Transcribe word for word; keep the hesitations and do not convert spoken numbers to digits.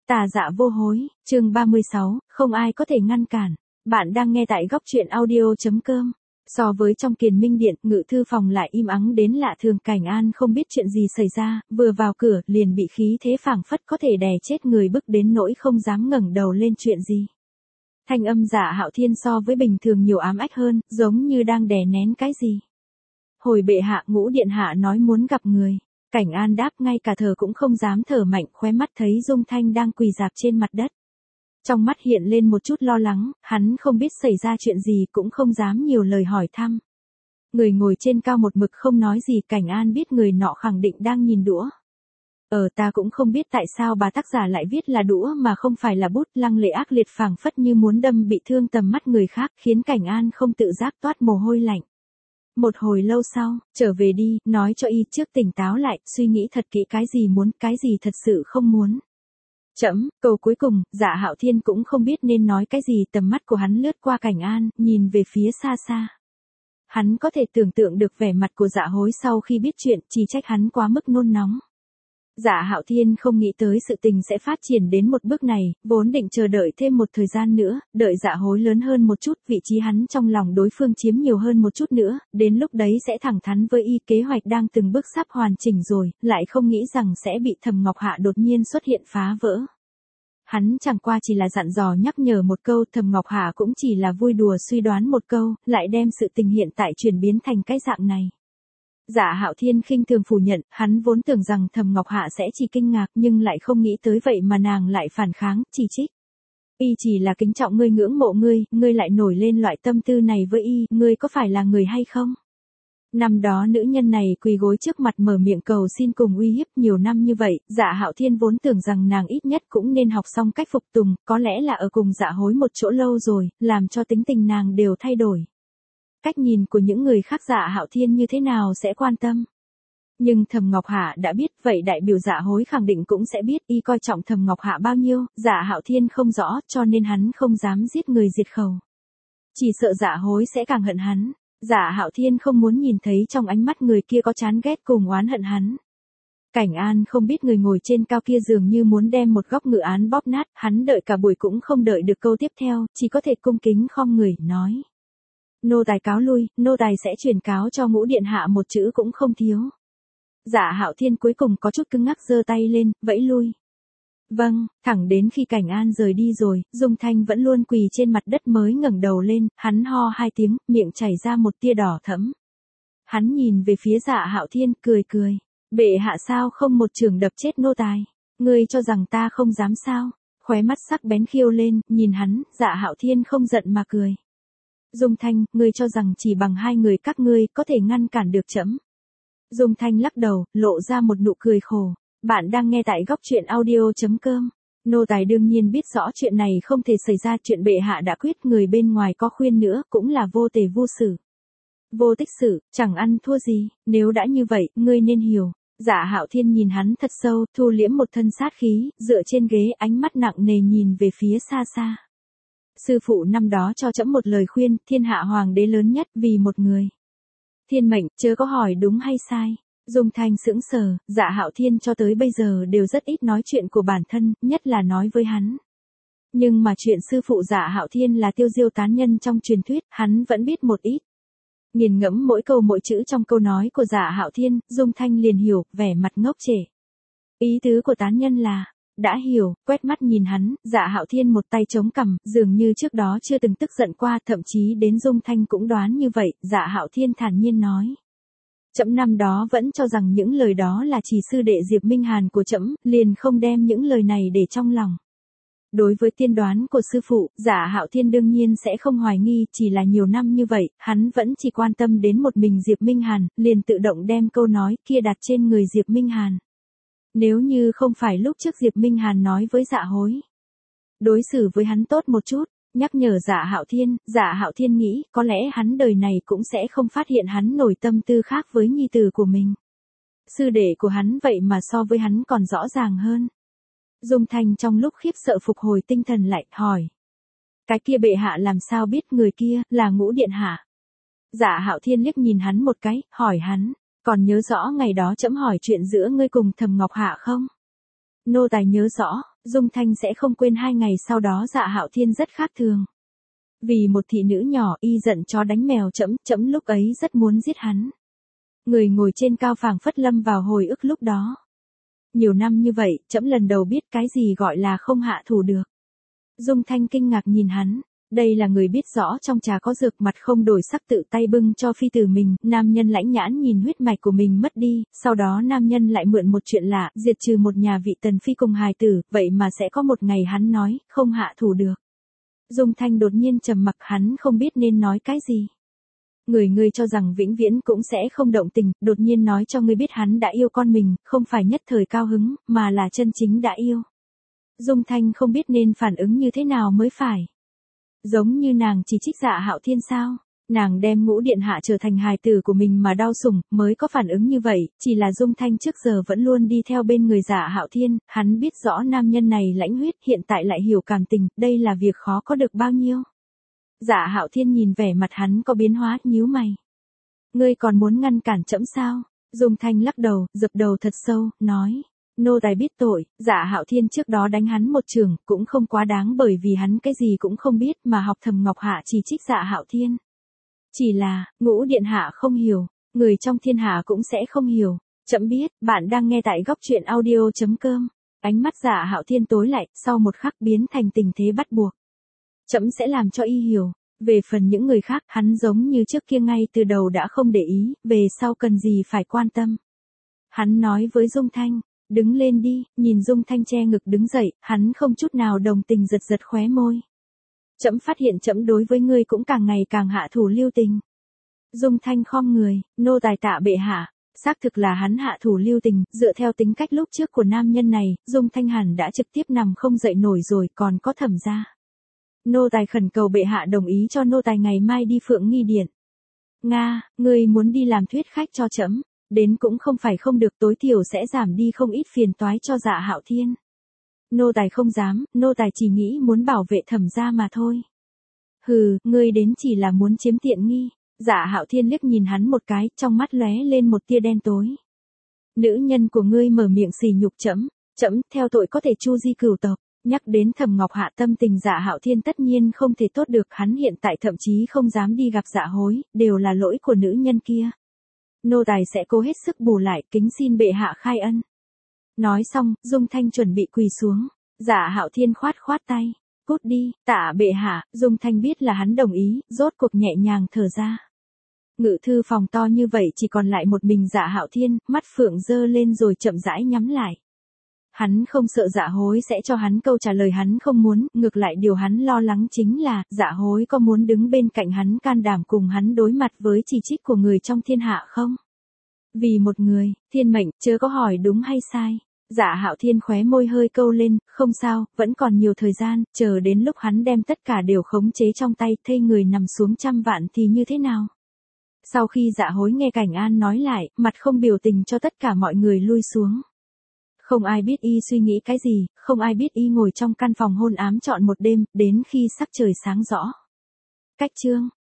Tà dạ vô hối, chương ba mươi sáu, không ai có thể ngăn cản. Bạn đang nghe tại góc truyện audio.com. So với trong Kiền Minh Điện, ngự thư phòng lại im ắng đến lạ thường. Cảnh An không biết chuyện gì xảy ra, vừa vào cửa liền bị khí thế phảng phất có thể đè chết người bức đến nỗi không dám ngẩng đầu lên. Chuyện gì? Thanh âm Dạ Hạo Thiên so với bình thường nhiều ám ách hơn, giống như đang đè nén cái gì. Hồi bệ hạ, Ngũ điện hạ nói muốn gặp người. Cảnh An đáp, ngay cả thở cũng không dám thở mạnh, khóe mắt thấy Dung Thanh đang quỳ rạp trên mặt đất. Trong mắt hiện lên một chút lo lắng, hắn không biết xảy ra chuyện gì cũng không dám nhiều lời hỏi thăm. Người ngồi trên cao một mực không nói gì, Cảnh An biết người nọ khẳng định đang nhìn đũa. Ờ ta cũng không biết tại sao bà tác giả lại viết là đũa mà không phải là bút, lăng lệ ác liệt phảng phất như muốn đâm bị thương tầm mắt người khác, khiến Cảnh An không tự giác toát mồ hôi lạnh. Một hồi lâu sau, trở về đi, nói cho y trước tỉnh táo lại, suy nghĩ thật kỹ cái gì muốn, cái gì thật sự không muốn. Chấm, câu cuối cùng, Dạ Hạo Thiên cũng không biết nên nói cái gì, tầm mắt của hắn lướt qua Cảnh An, nhìn về phía xa xa. Hắn có thể tưởng tượng được vẻ mặt của Dạ Hối sau khi biết chuyện, chỉ trách hắn quá mức nôn nóng. Dạ Hạo Thiên không nghĩ tới sự tình sẽ phát triển đến một bước này, vốn định chờ đợi thêm một thời gian nữa, đợi Dạ Hối lớn hơn một chút, vị trí hắn trong lòng đối phương chiếm nhiều hơn một chút nữa, đến lúc đấy sẽ thẳng thắn với y. Kế hoạch đang từng bước sắp hoàn chỉnh rồi, lại không nghĩ rằng sẽ bị Thẩm Ngọc Hạ đột nhiên xuất hiện phá vỡ. Hắn chẳng qua chỉ là dặn dò nhắc nhở một câu, Thẩm Ngọc Hạ cũng chỉ là vui đùa suy đoán một câu, lại đem sự tình hiện tại chuyển biến thành cái dạng này. Dạ Hạo Thiên khinh thường phủ nhận, hắn vốn tưởng rằng Thẩm Ngọc Hạ sẽ chỉ kinh ngạc nhưng lại không nghĩ tới vậy mà nàng lại phản kháng, chỉ trích. Y chỉ là kính trọng ngươi, ngưỡng mộ ngươi, ngươi lại nổi lên loại tâm tư này với y, ngươi có phải là người hay không? Năm đó nữ nhân này quỳ gối trước mặt mở miệng cầu xin cùng uy hiếp nhiều năm như vậy, Dạ Hạo Thiên vốn tưởng rằng nàng ít nhất cũng nên học xong cách phục tùng, có lẽ là ở cùng Dạ Hối một chỗ lâu rồi, làm cho tính tình nàng đều thay đổi. Cách nhìn của những người khác Dạ Hạo Thiên như thế nào sẽ quan tâm. Nhưng Thẩm Ngọc Hạ đã biết, vậy đại biểu Dạ Hối khẳng định cũng sẽ biết, y coi trọng Thẩm Ngọc Hạ bao nhiêu, Dạ Hạo Thiên không rõ, cho nên hắn không dám giết người diệt khẩu. Chỉ sợ Dạ Hối sẽ càng hận hắn. Dạ Hạo Thiên không muốn nhìn thấy trong ánh mắt người kia có chán ghét cùng oán hận hắn. Cảnh An không biết người ngồi trên cao kia dường như muốn đem một góc ngự án bóp nát, hắn đợi cả buổi cũng không đợi được câu tiếp theo, chỉ có thể cung kính khom người, nói. Nô tài cáo lui, nô tài sẽ truyền cáo cho Ngũ điện hạ một chữ cũng không thiếu. Dạ Hạo Thiên cuối cùng có chút cứng ngắc giơ tay lên, vẫy lui. Vâng, thẳng đến khi Cảnh An rời đi rồi, Dung Thanh vẫn luôn quỳ trên mặt đất mới ngẩng đầu lên, hắn ho hai tiếng, miệng chảy ra một tia đỏ thẫm. Hắn nhìn về phía Dạ Hạo Thiên, cười cười. Bệ hạ sao không một chưởng đập chết nô tài? Ngươi cho rằng ta không dám sao? Khóe mắt sắc bén khiêu lên, nhìn hắn, Dạ Hạo Thiên không giận mà cười. Dung Thanh, ngươi cho rằng chỉ bằng hai người các ngươi có thể ngăn cản được trẫm? Dung Thanh lắc đầu, lộ ra một nụ cười khổ. Bạn đang nghe tại góc truyện audio.com. Nô tài đương nhiên biết rõ chuyện này không thể xảy ra, chuyện bệ hạ đã quyết, người bên ngoài có khuyên nữa cũng là vô tề vô sử. Vô tích sự, chẳng ăn thua gì, nếu đã như vậy, ngươi nên hiểu. Dạ Hạo Thiên nhìn hắn thật sâu, thu liễm một thân sát khí, dựa trên ghế, ánh mắt nặng nề nhìn về phía xa xa. Sư phụ năm đó cho trẫm một lời khuyên, thiên hạ hoàng đế lớn nhất vì một người. Thiên mệnh, chớ có hỏi đúng hay sai. Dung Thanh sững sờ, Dạ Hạo Thiên cho tới bây giờ đều rất ít nói chuyện của bản thân, nhất là nói với hắn. Nhưng mà chuyện sư phụ Dạ Hạo Thiên là tiêu diêu tán nhân trong truyền thuyết, hắn vẫn biết một ít. Nghiền ngẫm mỗi câu mỗi chữ trong câu nói của Dạ Hạo Thiên, Dung Thanh liền hiểu, vẻ mặt ngốc trệ. Ý tứ của tán nhân là, đã hiểu, quét mắt nhìn hắn, Dạ Hạo Thiên một tay chống cằm, dường như trước đó chưa từng tức giận qua, thậm chí đến Dung Thanh cũng đoán như vậy, Dạ Hạo Thiên thản nhiên nói. Trẫm năm đó vẫn cho rằng những lời đó là chỉ sư đệ Diệp Minh Hàn của trẫm, liền không đem những lời này để trong lòng. Đối với tiên đoán của sư phụ, Dạ Hạo Thiên đương nhiên sẽ không hoài nghi, chỉ là nhiều năm như vậy, hắn vẫn chỉ quan tâm đến một mình Diệp Minh Hàn, liền tự động đem câu nói kia đặt trên người Diệp Minh Hàn. Nếu như không phải lúc trước Diệp Minh Hàn nói với Dạ Hối, đối xử với hắn tốt một chút, nhắc nhở Dạ Hạo Thiên, Dạ Hạo Thiên nghĩ, có lẽ hắn đời này cũng sẽ không phát hiện hắn nổi tâm tư khác với nhi tử của mình. Sư đệ của hắn vậy mà so với hắn còn rõ ràng hơn. Dung Thanh trong lúc khiếp sợ phục hồi tinh thần lại, hỏi. Cái kia bệ hạ làm sao biết người kia là Ngũ điện hạ? Dạ Hạo Thiên liếc nhìn hắn một cái, hỏi hắn, còn nhớ rõ ngày đó trẫm hỏi chuyện giữa ngươi cùng Thẩm Ngọc Hạ không? Nô tài nhớ rõ, Dung Thanh sẽ không quên hai ngày sau đó Dạ Hạo Thiên rất khác thường. Vì một thị nữ nhỏ y giận chó đánh mèo trẫm, trẫm lúc ấy rất muốn giết hắn. Người ngồi trên cao phảng phất lâm vào hồi ức lúc đó. Nhiều năm như vậy, trẫm lần đầu biết cái gì gọi là không hạ thủ được. Dung Thanh kinh ngạc nhìn hắn. Đây là người biết rõ trong trà có dược, mặt không đổi sắc tự tay bưng cho phi tử mình. Nam nhân lãnh nhãn nhìn huyết mạch của mình mất đi, sau đó nam nhân lại mượn một chuyện lạ, diệt trừ một nhà vị tần phi cùng hài tử, vậy mà sẽ có một ngày hắn nói, không hạ thủ được. Dung Thanh đột nhiên trầm mặc, hắn không biết nên nói cái gì. Người ngươi cho rằng vĩnh viễn cũng sẽ không động tình, đột nhiên nói cho ngươi biết hắn đã yêu con mình, không phải nhất thời cao hứng, mà là chân chính đã yêu. Dung Thanh không biết nên phản ứng như thế nào mới phải. Giống như nàng chỉ trích Dạ Hạo Thiên sao? Nàng đem Ngũ điện hạ trở thành hài tử của mình mà đau sủng, mới có phản ứng như vậy, chỉ là Dung Thanh trước giờ vẫn luôn đi theo bên người Dạ Hạo Thiên, hắn biết rõ nam nhân này lãnh huyết, hiện tại lại hiểu cảm tình, đây là việc khó có được bao nhiêu. Dạ Hạo Thiên nhìn vẻ mặt hắn có biến hóa, nhíu mày. Ngươi còn muốn ngăn cản trẫm sao? Dung Thanh lắc đầu, dập đầu thật sâu, nói. Nô tài biết tội, Dạ Hạo Thiên trước đó đánh hắn một trường, cũng không quá đáng bởi vì hắn cái gì cũng không biết mà học thầm Ngọc Hạ chỉ trích Dạ Hạo Thiên. Chỉ là, Ngũ điện hạ không hiểu, người trong thiên hạ cũng sẽ không hiểu. Trẫm biết, bạn đang nghe tại góc truyện audio chấm com. Ánh mắt Dạ Hạo Thiên tối lại, sau một khắc biến thành tình thế bắt buộc. Trẫm sẽ làm cho y hiểu. Về phần những người khác, hắn giống như trước kia ngay từ đầu đã không để ý, về sau cần gì phải quan tâm. Hắn nói với Dung Thanh. Đứng lên đi, nhìn Dung Thanh che ngực đứng dậy, hắn không chút nào đồng tình, giật giật khóe môi. Trẫm phát hiện trẫm đối với ngươi cũng càng ngày càng hạ thủ lưu tình. Dung Thanh khom người, nô tài tạ bệ hạ. Xác thực là hắn hạ thủ lưu tình, dựa theo tính cách lúc trước của nam nhân này, Dung Thanh hẳn đã trực tiếp nằm không dậy nổi rồi, còn có Thẩm gia. Nô tài khẩn cầu bệ hạ đồng ý cho nô tài ngày mai đi Phượng Nghi Điện. Nga, ngươi muốn đi làm thuyết khách cho trẫm. Đến cũng không phải không được, tối thiểu sẽ giảm đi không ít phiền toái cho Dạ Hạo Thiên. Nô tài không dám, nô tài chỉ nghĩ muốn bảo vệ Thẩm gia mà thôi. Hừ, ngươi đến chỉ là muốn chiếm tiện nghi. Dạ Hạo Thiên liếc nhìn hắn một cái, trong mắt lóe lên một tia đen tối. Nữ nhân của ngươi mở miệng sỉ nhục trẫm, trẫm theo tội có thể chu di cửu tộc. Nhắc đến Thẩm Ngọc Hạ, tâm tình Dạ Hạo Thiên tất nhiên không thể tốt được, hắn hiện tại thậm chí không dám đi gặp Dạ Hối, đều là lỗi của nữ nhân kia. Nô tài sẽ cố hết sức bù lại, kính xin bệ hạ khai ân. Nói xong, Dung Thanh chuẩn bị quỳ xuống. Dạ Hạo Thiên khoát khoát tay. Cút đi, tạ bệ hạ. Dung Thanh biết là hắn đồng ý, rốt cuộc nhẹ nhàng thở ra. Ngự thư phòng to như vậy chỉ còn lại một mình Dạ Hạo Thiên, mắt phượng giơ lên rồi chậm rãi nhắm lại. Hắn không sợ Dạ Hối sẽ cho hắn câu trả lời hắn không muốn, ngược lại điều hắn lo lắng chính là, Dạ Hối có muốn đứng bên cạnh hắn can đảm cùng hắn đối mặt với chỉ trích của người trong thiên hạ không? Vì một người, thiên mệnh, chớ có hỏi đúng hay sai. Dạ Hạo Thiên khóe môi hơi câu lên, không sao, vẫn còn nhiều thời gian, chờ đến lúc hắn đem tất cả đều khống chế trong tay, thây người nằm xuống trăm vạn thì như thế nào? Sau khi Dạ Hối nghe Cảnh An nói lại, mặt không biểu tình cho tất cả mọi người lui xuống. Không ai biết y suy nghĩ cái gì, không ai biết y ngồi trong căn phòng hôn ám trọn một đêm, đến khi sắc trời sáng rõ. Cách chương